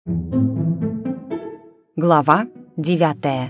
Глава 9.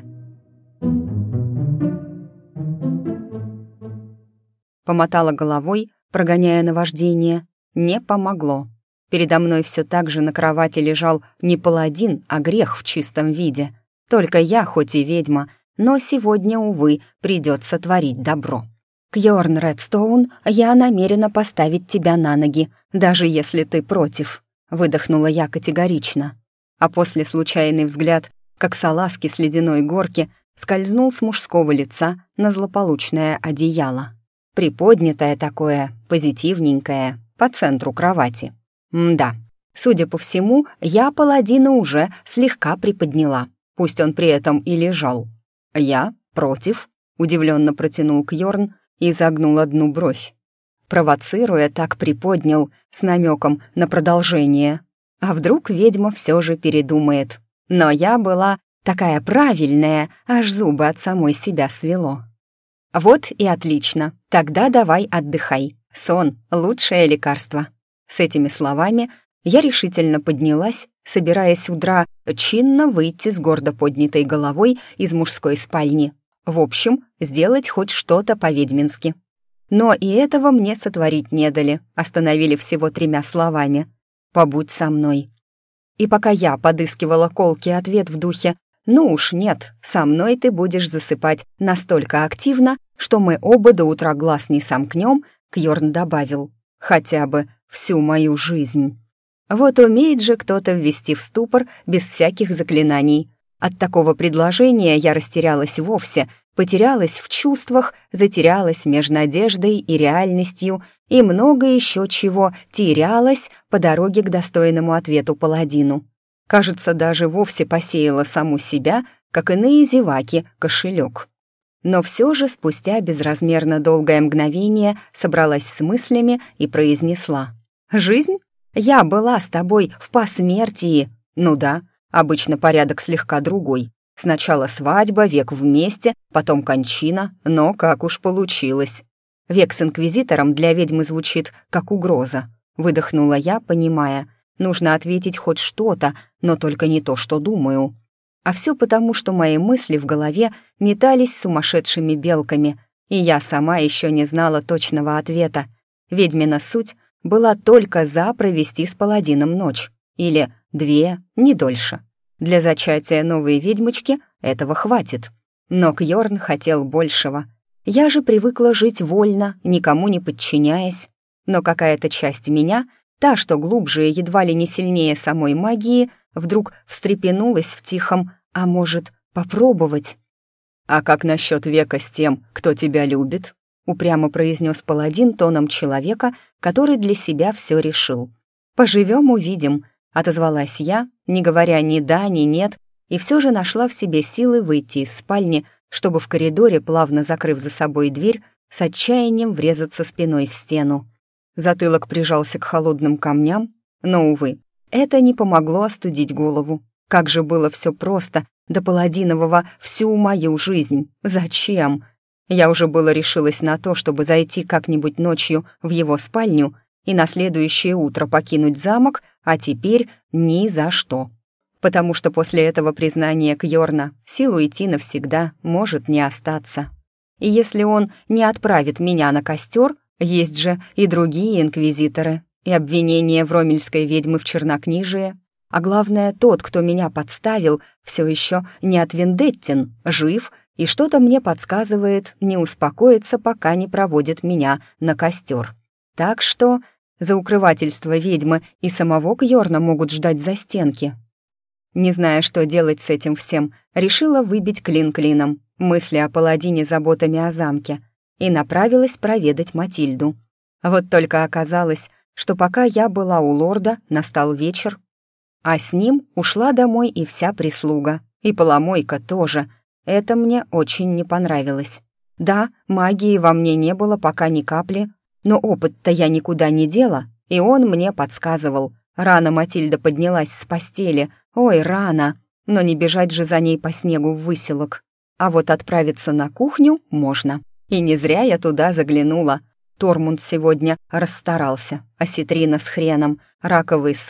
Помотала головой, прогоняя наваждение. Не помогло. Передо мной все так же на кровати лежал не паладин, а грех в чистом виде. Только я, хоть и ведьма, но сегодня, увы, придется творить добро. «Кьорн Редстоун, я намерена поставить тебя на ноги, даже если ты против», — выдохнула я категорично. А после случайный взгляд, как салазки с ледяной горки, скользнул с мужского лица на злополучное одеяло. Приподнятое такое, позитивненькое, по центру кровати. Да, судя по всему, я паладина уже слегка приподняла, пусть он при этом и лежал. «Я против», — удивленно протянул Кьорн и загнул одну бровь. Провоцируя, так приподнял, с намеком на продолжение. А вдруг ведьма все же передумает? Но я была такая правильная, аж зубы от самой себя свело. «Вот и отлично, тогда давай отдыхай. Сон — лучшее лекарство». С этими словами я решительно поднялась, собираясь утра чинно выйти с гордо поднятой головой из мужской спальни. В общем, сделать хоть что-то по-ведьмински. Но и этого мне сотворить не дали, остановили всего 3 словами: «Побудь со мной». И пока я подыскивала колкий ответ в духе «Ну уж нет, со мной ты будешь засыпать настолько активно, что мы оба до утра глаз не сомкнем», Кьорн добавил: «Хотя бы всю мою жизнь». Вот умеет же кто-то ввести в ступор без всяких заклинаний. От такого предложения я растерялась вовсе, потерялась в чувствах, затерялась между надеждой и реальностью, и много еще чего терялась по дороге к достойному ответу паладину. Кажется, даже вовсе посеяла саму себя, как иные зеваки, кошелек. Но все же спустя безразмерно долгое мгновение собралась с мыслями и произнесла: «Жизнь? Я была с тобой в посмертии». Ну да, обычно порядок слегка другой. Сначала свадьба, век вместе, потом кончина, но как уж получилось. «Век с инквизитором» для ведьмы звучит как угроза. Выдохнула я, понимая, нужно ответить хоть что-то, но только не то, что думаю. А все потому, что мои мысли в голове метались сумасшедшими белками, и я сама еще не знала точного ответа. Ведьмина суть была только за провести с паладином ночь. Или 2, не дольше. Для зачатия новой ведьмочки этого хватит. Но Кьорн хотел большего. Я же привыкла жить вольно, никому не подчиняясь. Но какая-то часть меня, та, что глубже и едва ли не сильнее самой магии, вдруг встрепенулась в тихом «а может, попробовать?» «А как насчет века с тем, кто тебя любит?» упрямо произнес паладин тоном человека, который для себя все решил. «Поживем, увидим», — отозвалась я, не говоря ни да, ни нет, и все же нашла в себе силы выйти из спальни, чтобы в коридоре, плавно закрыв за собой дверь, с отчаянием врезаться спиной в стену. Затылок прижался к холодным камням, но, увы, это не помогло остудить голову. Как же было все просто, до паладинового всю мою жизнь. Зачем? Я уже было решилась на то, чтобы зайти как-нибудь ночью в его спальню и на следующее утро покинуть замок, а теперь ни за что. Потому что после этого признания Кьорна сил уйти навсегда может не остаться. И если он не отправит меня на костер, есть же и другие инквизиторы, и обвинение вромельской ведьмы в чернокнижии. А главное, тот, кто меня подставил, все еще не отвендеттен, жив, и что-то мне подсказывает не успокоиться, пока не проводит меня на костер. Так что за укрывательство ведьмы и самого Кьорна могут ждать застенки. Не зная, что делать с этим всем, решила выбить клин клином, мысли о паладине заботами о замке, и направилась проведать Матильду. Вот только оказалось, что пока я была у лорда, настал вечер, а с ним ушла домой и вся прислуга, и поломойка тоже. Это мне очень не понравилось. Да, магии во мне не было пока ни капли, но опыт-то я никуда не дела, и он мне подсказывал. Рано Матильда поднялась с постели, ой, рано, но не бежать же за ней по снегу в выселок. А вот отправиться на кухню можно. И не зря я туда заглянула. Тормунд сегодня расстарался, осетрина с хреном, раковый суп,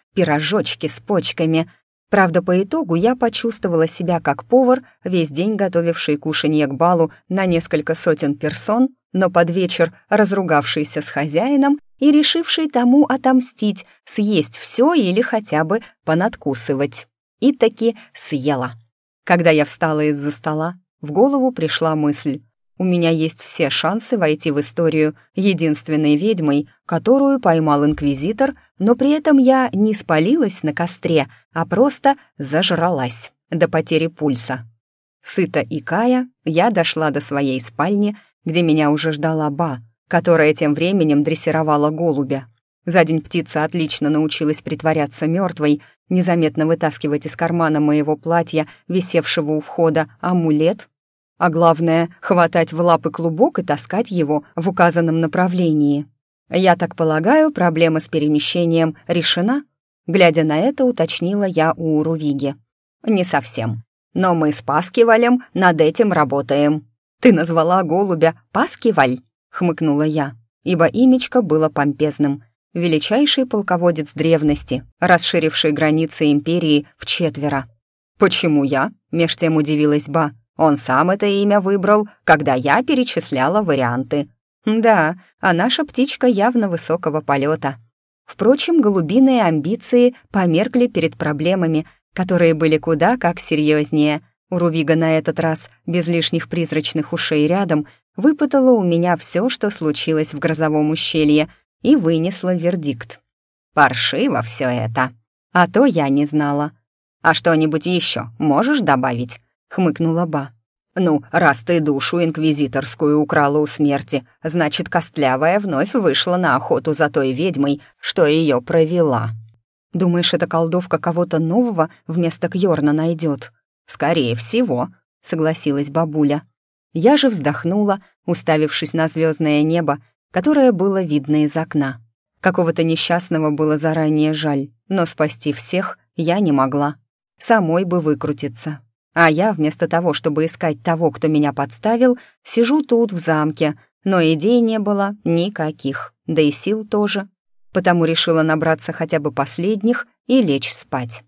пирожочки с почками. Правда, по итогу я почувствовала себя как повар, весь день готовивший кушанье к балу на несколько сотен персон, но под вечер разругавшийся с хозяином и решивший тому отомстить, съесть все или хотя бы понадкусывать. И таки съела. Когда я встала из-за стола, в голову пришла мысль: у меня есть все шансы войти в историю единственной ведьмой, которую поймал инквизитор, но при этом я не спалилась на костре, а просто зажралась до потери пульса. Сыто икая, я дошла до своей спальни, где меня уже ждала Ба, которая тем временем дрессировала голубя. За день птица отлично научилась притворяться мертвой, незаметно вытаскивать из кармана моего платья, висевшего у входа, амулет, а главное — хватать в лапы клубок и таскать его в указанном направлении. «Я так полагаю, проблема с перемещением решена?» Глядя на это, уточнила я у Урувиги. «Не совсем. Но мы с Паскивалем над этим работаем». «Ты назвала голубя Паскиваль?» — хмыкнула я, ибо имечко было помпезным. Величайший полководец древности, расширивший границы империи вчетверо. «Почему я?» — меж тем удивилась Ба. «Он сам это имя выбрал, когда я перечисляла варианты». «Да, а наша птичка явно высокого полета». Впрочем, голубиные амбиции померкли перед проблемами, которые были куда как серьезнее. Урувига на этот раз, без лишних призрачных ушей рядом, выпытала у меня все, что случилось в грозовом ущелье, и вынесла вердикт. «Паршиво все это. А то я не знала». «А что-нибудь еще можешь добавить?» — хмыкнула Ба. «Ну, раз ты душу инквизиторскую украла у смерти, значит, Костлявая вновь вышла на охоту за той ведьмой, что ее провела». «Думаешь, эта колдовка кого-то нового вместо Кьорна найдет?» «Скорее всего», — согласилась бабуля. Я же вздохнула, уставившись на звездное небо, которое было видно из окна. Какого-то несчастного было заранее жаль, но спасти всех я не могла. Самой бы выкрутиться. А я, вместо того, чтобы искать того, кто меня подставил, сижу тут, в замке, но идей не было никаких, да и сил тоже. Потому решила набраться хотя бы последних и лечь спать.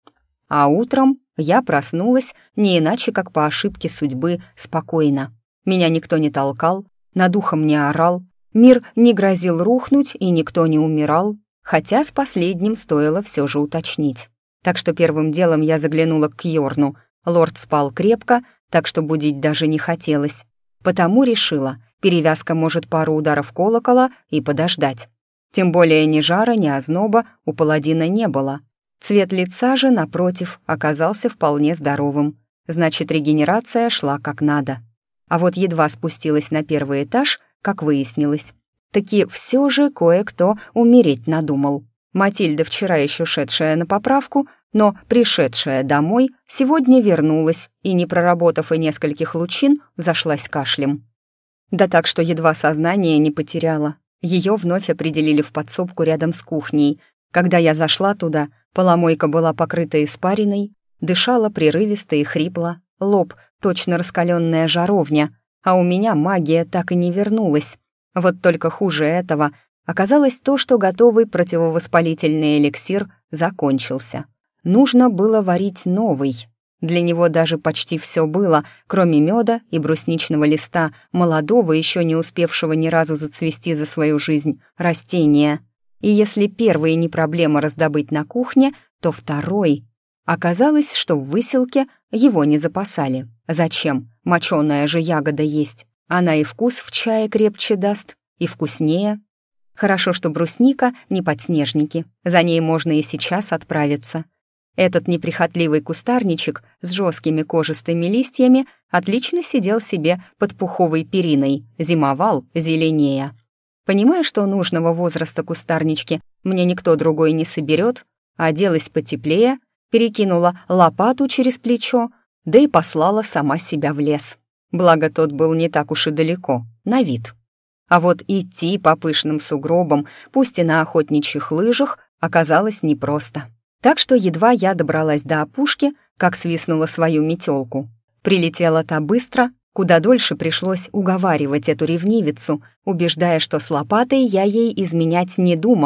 А утром я проснулась не иначе, как по ошибке судьбы, спокойно. Меня никто не толкал, над ухом не орал, мир не грозил рухнуть и никто не умирал, хотя с последним стоило все же уточнить. Так что первым делом я заглянула к Кьорну. Лорд спал крепко, так что будить даже не хотелось. Потому решила, перевязка может пару ударов колокола и подождать. Тем более ни жара, ни озноба у паладина не было. Цвет лица же, напротив, оказался вполне здоровым. Значит, регенерация шла как надо. А вот едва спустилась на первый этаж, как выяснилось, таки все же кое-кто умереть надумал. Матильда, вчера еще шедшая на поправку, но пришедшая домой, сегодня вернулась и, не проработав и нескольких лучин, зашлась кашлем. Да так, что едва сознание не потеряла. Ее вновь определили в подсобку рядом с кухней. Когда я зашла туда, поломойка была покрыта испариной, дышала прерывисто и хрипло, лоб — точно раскаленная жаровня, а у меня магия так и не вернулась. Вот только хуже этого оказалось то, что готовый противовоспалительный эликсир закончился. Нужно было варить новый. Для него даже почти все было, кроме меда и брусничного листа, молодого, еще не успевшего ни разу зацвести за свою жизнь, растения. И если первый не проблема раздобыть на кухне, то второй... Оказалось, что в выселке его не запасали. Зачем? Моченая же ягода есть. Она и вкус в чае крепче даст, и вкуснее. Хорошо, что брусника не подснежники. За ней можно и сейчас отправиться. Этот неприхотливый кустарничек с жесткими кожистыми листьями отлично сидел себе под пуховой периной, зимовал зеленее. Понимая, что нужного возраста кустарнички мне никто другой не соберет, оделась потеплее, перекинула лопату через плечо, да и послала сама себя в лес. Благо, тот был не так уж и далеко, на вид. А вот идти по пышным сугробам, пусть и на охотничьих лыжах, оказалось непросто. Так что едва я добралась до опушки, как свистнула свою метелку. Прилетела та быстро, куда дольше пришлось уговаривать эту ревнивицу, убеждая, что с лопатой я ей изменять не думала,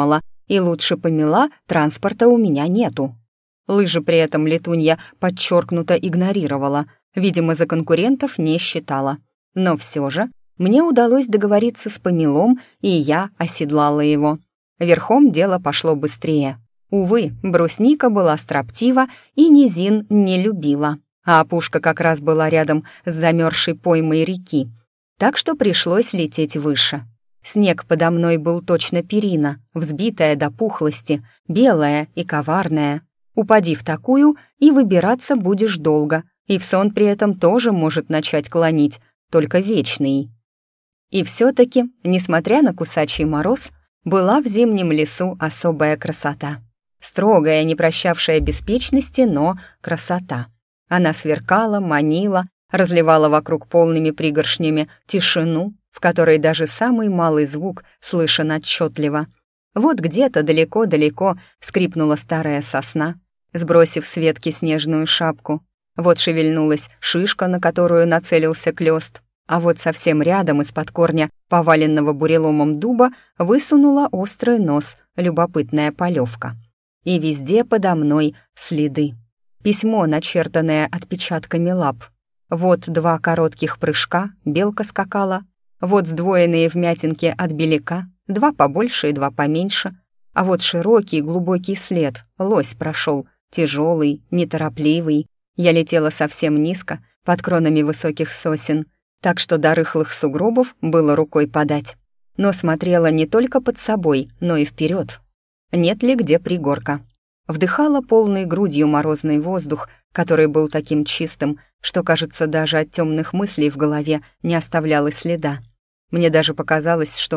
и лучше помела, транспорта у меня нету. Лыжи при этом летунья подчеркнуто игнорировала, видимо, за конкурентов не считала. Но все же мне удалось договориться с помелом, и я оседлала его. Верхом дело пошло быстрее. Увы, брусника была строптива и низин не любила, а опушка как раз была рядом с замерзшей поймой реки, так что пришлось лететь выше. Снег подо мной был точно перина, взбитая до пухлости, белая и коварная. Упади в такую, и выбираться будешь долго, и в сон при этом тоже может начать клонить, только вечный. И все-таки, несмотря на кусачий мороз, была в зимнем лесу особая красота. Строгая, не прощавшая беспечности, но красота. Она сверкала, манила, разливала вокруг полными пригоршнями тишину, в которой даже самый малый звук слышен отчетливо. Вот где-то далеко-далеко скрипнула старая сосна, сбросив с ветки снежную шапку. Вот шевельнулась шишка, на которую нацелился клёст, а вот совсем рядом из-под корня поваленного буреломом дуба высунула острый нос любопытная полевка. И везде подо мной следы. Письмо, начертанное отпечатками лап. Вот 2 коротких прыжка, белка скакала. Вот сдвоенные вмятинки от беляка, 2 побольше и 2 поменьше. А вот широкий глубокий след, лось прошел, тяжелый, неторопливый. Я летела совсем низко, под кронами высоких сосен, так что до рыхлых сугробов было рукой подать. Но смотрела не только под собой, но и вперед. Нет ли где пригорка? Вдыхала полной грудью морозный воздух, который был таким чистым, что, кажется, даже от темных мыслей в голове не оставляло следа. Мне даже показалось, что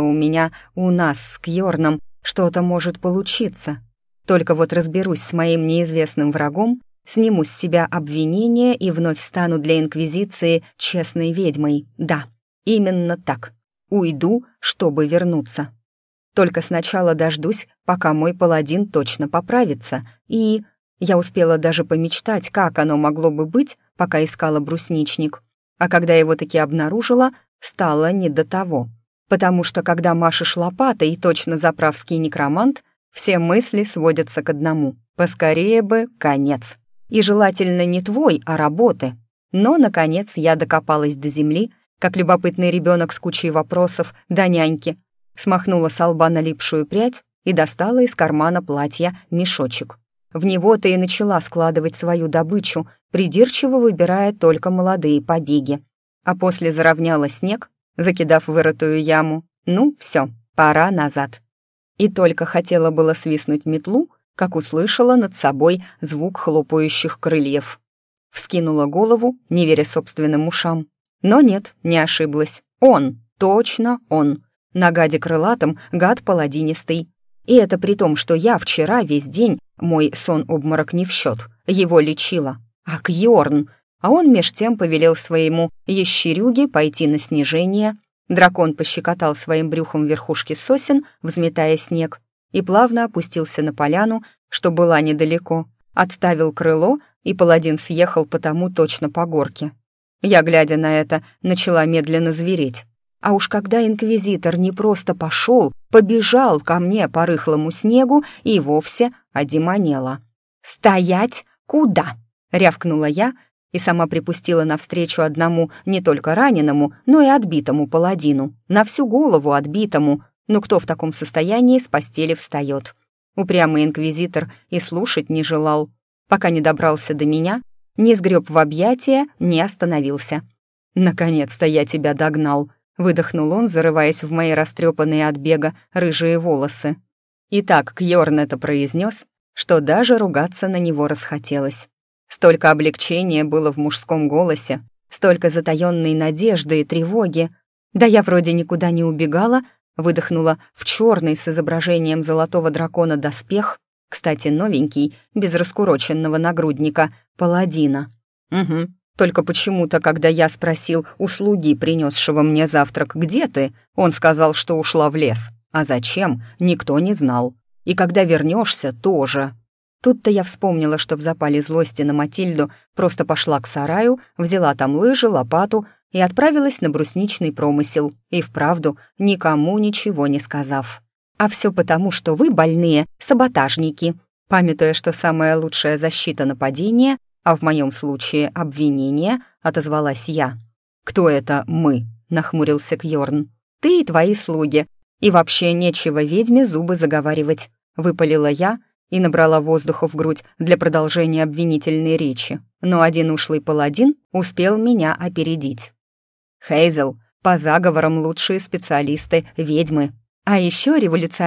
у нас с Кьорном что-то может получиться. Только вот разберусь с моим неизвестным врагом, сниму с себя обвинения и вновь стану для Инквизиции честной ведьмой. Да, именно так. Уйду, чтобы вернуться. Только сначала дождусь, пока мой паладин точно поправится, и... Я успела даже помечтать, как оно могло бы быть, пока искала брусничник. А когда его таки обнаружила, стало не до того. Потому что когда машешь лопатой и точно заправский некромант, все мысли сводятся к одному. Поскорее бы конец. И желательно не твой, а работы. Но, наконец, я докопалась до земли, как любопытный ребенок с кучей вопросов до няньки, смахнула с лба налипшую прядь и достала из кармана платья мешочек. В него-то и начала складывать свою добычу, придирчиво выбирая только молодые побеги. А после заровняла снег, закидав вырытую яму. Ну, все, пора назад. И только хотела было свистнуть метлу, как услышала над собой звук хлопающих крыльев. Вскинула голову, не веря собственным ушам. Но нет, не ошиблась. Он, точно он. На гаде крылатом гад паладинистый. И это при том, что я вчера весь день, мой сон-обморок не в счет, его лечила. А Кьорн! А он меж тем повелел своему ящерюге пойти на снижение. Дракон пощекотал своим брюхом верхушки сосен, взметая снег, и плавно опустился на поляну, что была недалеко. Отставил крыло, и паладин съехал потому точно по горке. Я, глядя на это, начала медленно звереть. А уж когда инквизитор не просто пошел, побежал ко мне по рыхлому снегу и вовсе одемонела. «Стоять! Куда?» — рявкнула я и сама припустила навстречу одному не только раненому, но и отбитому паладину. На всю голову отбитому. Но кто в таком состоянии с постели встает? Упрямый инквизитор и слушать не желал. Пока не добрался до меня, не сгреб в объятия, не остановился. «Наконец-то я тебя догнал», — выдохнул он, зарываясь в мои растрепанные от бега рыжие волосы. И так Кьорн это произнес, что даже ругаться на него расхотелось. Столько облегчения было в мужском голосе, столько затаённой надежды и тревоги. Да я вроде никуда не убегала, выдохнула в черный с изображением золотого дракона доспех, кстати, новенький, без раскуроченного нагрудника, паладина. Угу. Только почему-то, когда я спросил у слуги, принесшего мне завтрак, где ты, он сказал, что ушла в лес. А зачем, никто не знал. И когда вернешься, тоже. Тут-то я вспомнила, что в запале злости на Матильду просто пошла к сараю, взяла там лыжи, лопату и отправилась на брусничный промысел, и вправду никому ничего не сказав. А все потому, что вы, больные, саботажники. Памятуя, что самая лучшая защита нападения, а в моем случае обвинение, отозвалась я. «Кто это мы?» — нахмурился Кьорн. «Ты и твои слуги. И вообще нечего ведьме зубы заговаривать», — выпалила я и набрала воздуха в грудь для продолжения обвинительной речи. Но один ушлый паладин успел меня опередить. «Хейзел, по заговорам лучшие специалисты — ведьмы. А еще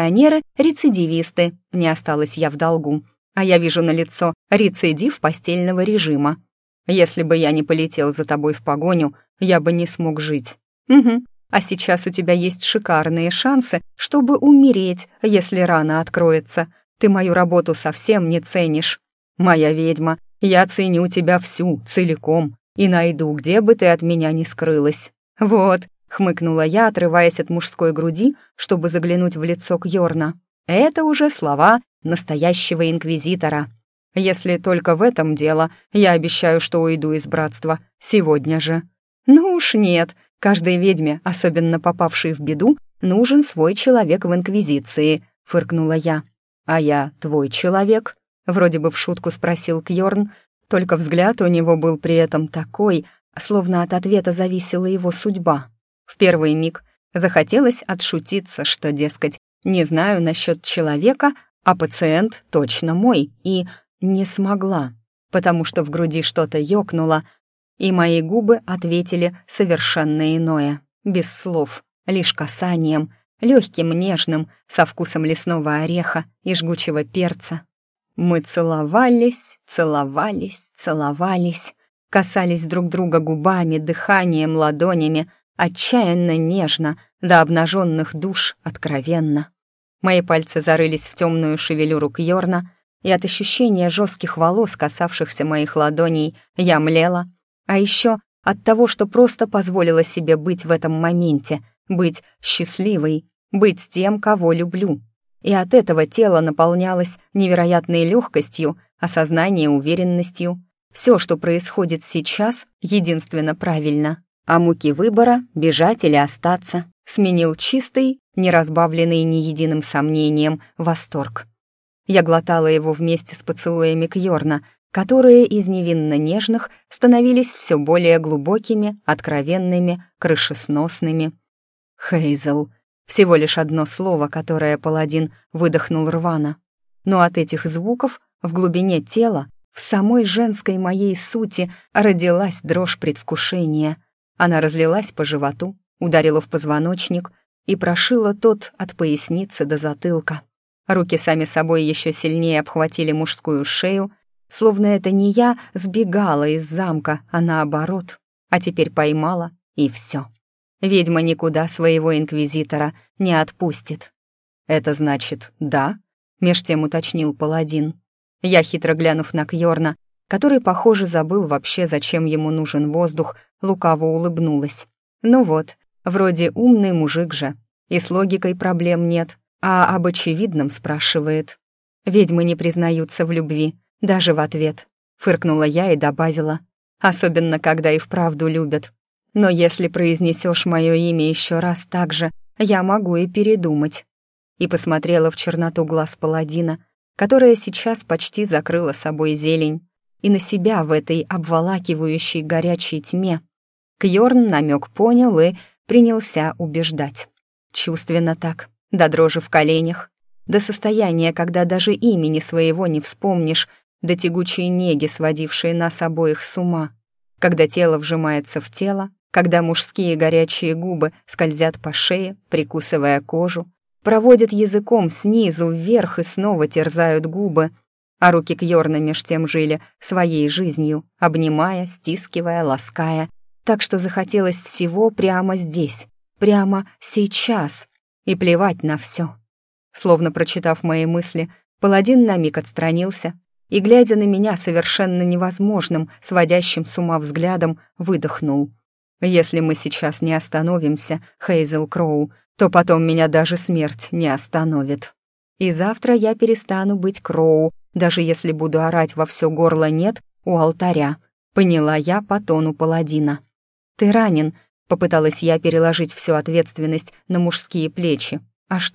революционеры-рецидивисты. Не осталась я в долгу. А я вижу на лицо рецидив постельного режима. Если бы я не полетел за тобой в погоню, я бы не смог жить. Угу. А сейчас у тебя есть шикарные шансы, чтобы умереть, если рана откроется. Ты мою работу совсем не ценишь. Моя ведьма, я ценю тебя всю, целиком, и найду, где бы ты от меня ни скрылась. Вот», — хмыкнула я, отрываясь от мужской груди, чтобы заглянуть в лицо Кьорна. «Это уже слова настоящего инквизитора. Если только в этом дело, я обещаю, что уйду из братства. Сегодня же». «Ну уж нет. Каждой ведьме, особенно попавшей в беду, нужен свой человек в инквизиции», — фыркнула я. «А я твой человек?» — вроде бы в шутку спросил Кьорн, только взгляд у него был при этом такой, словно от ответа зависела его судьба. В первый миг захотелось отшутиться, что, дескать, не знаю насчет человека, а пациент точно мой, и не смогла, потому что в груди что-то ёкнуло, и мои губы ответили совершенно иное, без слов, лишь касанием, легким, нежным, со вкусом лесного ореха и жгучего перца. Мы целовались, целовались, целовались, касались друг друга губами, дыханием, ладонями, отчаянно нежно, до обнаженных душ откровенно. Мои пальцы зарылись в темную шевелюру Кьорна, и от ощущения жестких волос, касавшихся моих ладоней, я млела, а еще от того, что просто позволила себе быть в этом моменте, быть счастливой, быть тем, кого люблю. И от этого тело наполнялось невероятной легкостью, а сознание уверенностью. Все, что происходит сейчас, единственно правильно. А муки выбора — бежать или остаться — сменил чистый, не разбавленный ни единым сомнением, восторг. Я глотала его вместе с поцелуями Кьорна, которые из невинно нежных становились все более глубокими, откровенными, крышесносными. «Хейзел», всего лишь одно слово, которое паладин выдохнул рвано. Но от этих звуков в глубине тела, в самой женской моей сути, родилась дрожь предвкушения. Она разлилась по животу, ударила в позвоночник и прошила тот от поясницы до затылка. Руки сами собой еще сильнее обхватили мужскую шею, словно это не я сбегала из замка, а наоборот, а теперь поймала, и все. Ведьма никуда своего инквизитора не отпустит. «Это значит, да?» — меж тем уточнил паладин. Я, хитро глянув на Кьорна, который, похоже, забыл вообще, зачем ему нужен воздух, лукаво улыбнулась. «Ну вот, вроде умный мужик же, и с логикой проблем нет, а об очевидном спрашивает. Ведьмы не признаются в любви, даже в ответ», — фыркнула я и добавила, «особенно, когда и вправду любят. Но если произнесешь мое имя еще раз так же, я могу и передумать». И посмотрела в черноту глаз паладина, которая сейчас почти закрыла собой зелень, и на себя в этой обволакивающей горячей тьме. Кьорн намек понял и принялся убеждать. Чувственно так, до дрожи в коленях, до состояния, когда даже имени своего не вспомнишь, до тягучей неги, сводившей нас обоих с ума, когда тело вжимается в тело, когда мужские горячие губы скользят по шее, прикусывая кожу, проводят языком снизу вверх и снова терзают губы, а руки Кьорна меж тем жили своей жизнью, обнимая, стискивая, лаская, так что захотелось всего прямо здесь, прямо сейчас, и плевать на все. Словно прочитав мои мысли, паладин на миг отстранился и, глядя на меня совершенно невозможным, сводящим с ума взглядом, выдохнул. «Если мы сейчас не остановимся, Хейзел Кроу, то потом меня даже смерть не остановит. И завтра я перестану быть Кроу, даже если буду орать во все горло «нет» у алтаря», поняла я по тону паладина. «Ты ранен», — попыталась я переложить всю ответственность на мужские плечи. «А что,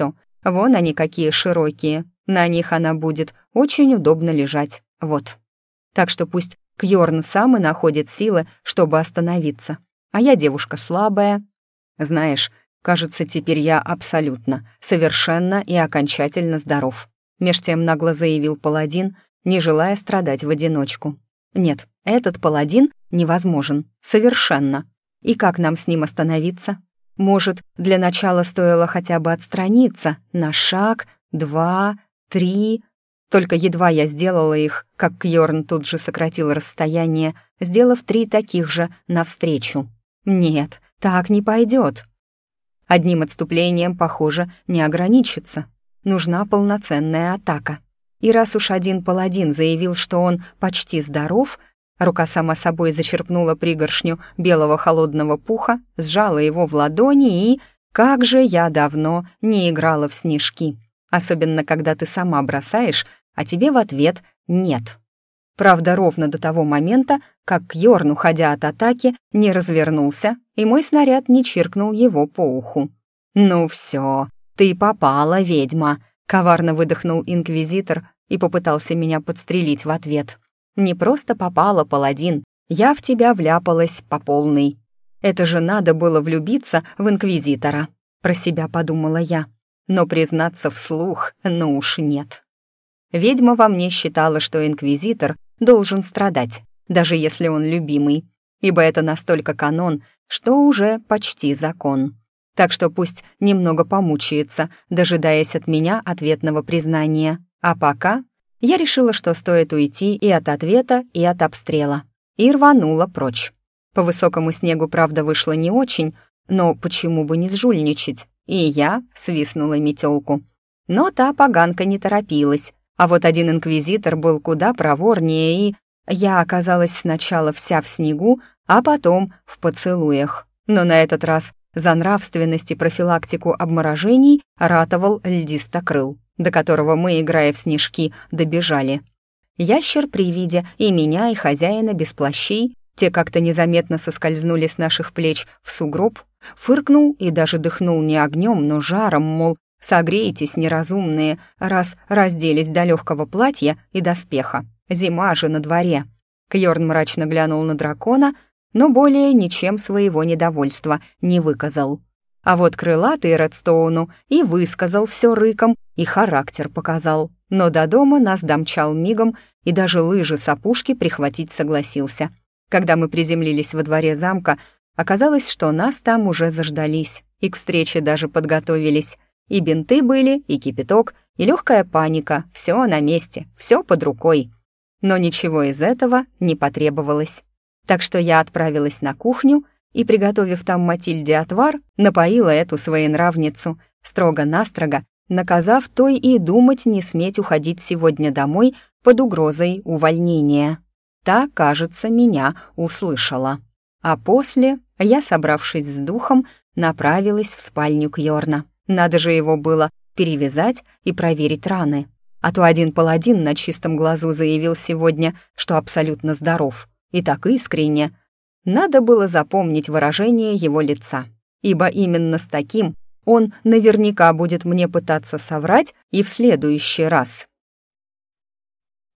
Вон они какие широкие, на них она будет очень удобно лежать, вот. Так что пусть Кьорн сам и находит силы, чтобы остановиться. А я девушка слабая. Знаешь, кажется, теперь я абсолютно, совершенно и окончательно здоров. Меж тем нагло заявил паладин, не желая страдать в одиночку. Нет, этот паладин невозможен, совершенно. И как нам с ним остановиться? Может, для начала стоило хотя бы отстраниться на шаг, 2, 3. Только едва я сделала их, как Кьорн тут же сократил расстояние, сделав 3 таких же навстречу. Нет, так не пойдет. Одним отступлением, похоже, не ограничится. Нужна полноценная атака. И раз уж один паладин заявил, что он почти здоров, рука сама собой зачерпнула пригоршню белого холодного пуха, сжала его в ладони и... Как же я давно не играла в снежки. Особенно, когда ты сама бросаешь, а тебе в ответ «нет». Правда, ровно до того момента, как Кьорн, уходя от атаки, не развернулся, и мой снаряд не чиркнул его по уху. «Ну все, ты попала, ведьма!» — коварно выдохнул инквизитор и попытался меня подстрелить в ответ. «Не просто попала, паладин, я в тебя вляпалась по полной. Это же надо было влюбиться в инквизитора», — про себя подумала я. Но признаться вслух, ну уж нет. Ведьма во мне считала, что инквизитор должен страдать, даже если он любимый, ибо это настолько канон, что уже почти закон. Так что пусть немного помучается, дожидаясь от меня ответного признания. А пока я решила, что стоит уйти и от ответа, и от обстрела. И рванула прочь. По высокому снегу, правда, вышло не очень, но почему бы не сжульничать? И я свистнула метелку. Но та поганка не торопилась. А вот один инквизитор был куда проворнее, и я оказалась сначала вся в снегу, а потом в поцелуях. Но на этот раз за нравственность и профилактику обморожений ратовал льдистокрыл, до которого мы, играя в снежки, добежали. Ящер при виде и меня, и хозяина без плащей, те как-то незаметно соскользнули с наших плеч в сугроб, фыркнул и даже дыхнул не огнем, но жаром, мол, согреетесь, неразумные, раз разделись до легкого платья и доспеха. Зима же на дворе. Кьорн мрачно глянул на дракона, но более ничем своего недовольства не выказал. А вот крылатый Редстоуну и высказал все рыком, и характер показал. Но до дома нас домчал мигом, и даже лыжи с опушки прихватить согласился. Когда мы приземлились во дворе замка, оказалось, что нас там уже заждались, и к встрече даже подготовились. И бинты были, и кипяток, и легкая паника, все на месте, все под рукой. Но ничего из этого не потребовалось. Так что я отправилась на кухню и, приготовив там Матильде отвар, напоила эту своенравницу, строго-настрого, наказав той и думать не сметь уходить сегодня домой под угрозой увольнения. Та, кажется, меня услышала. А после я, собравшись с духом, направилась в спальню Кьорна. Надо же его было перевязать и проверить раны. А то один паладин на чистом глазу заявил сегодня, что абсолютно здоров. И так искренне. Надо было запомнить выражение его лица, ибо именно с таким он наверняка будет мне пытаться соврать и в следующий раз.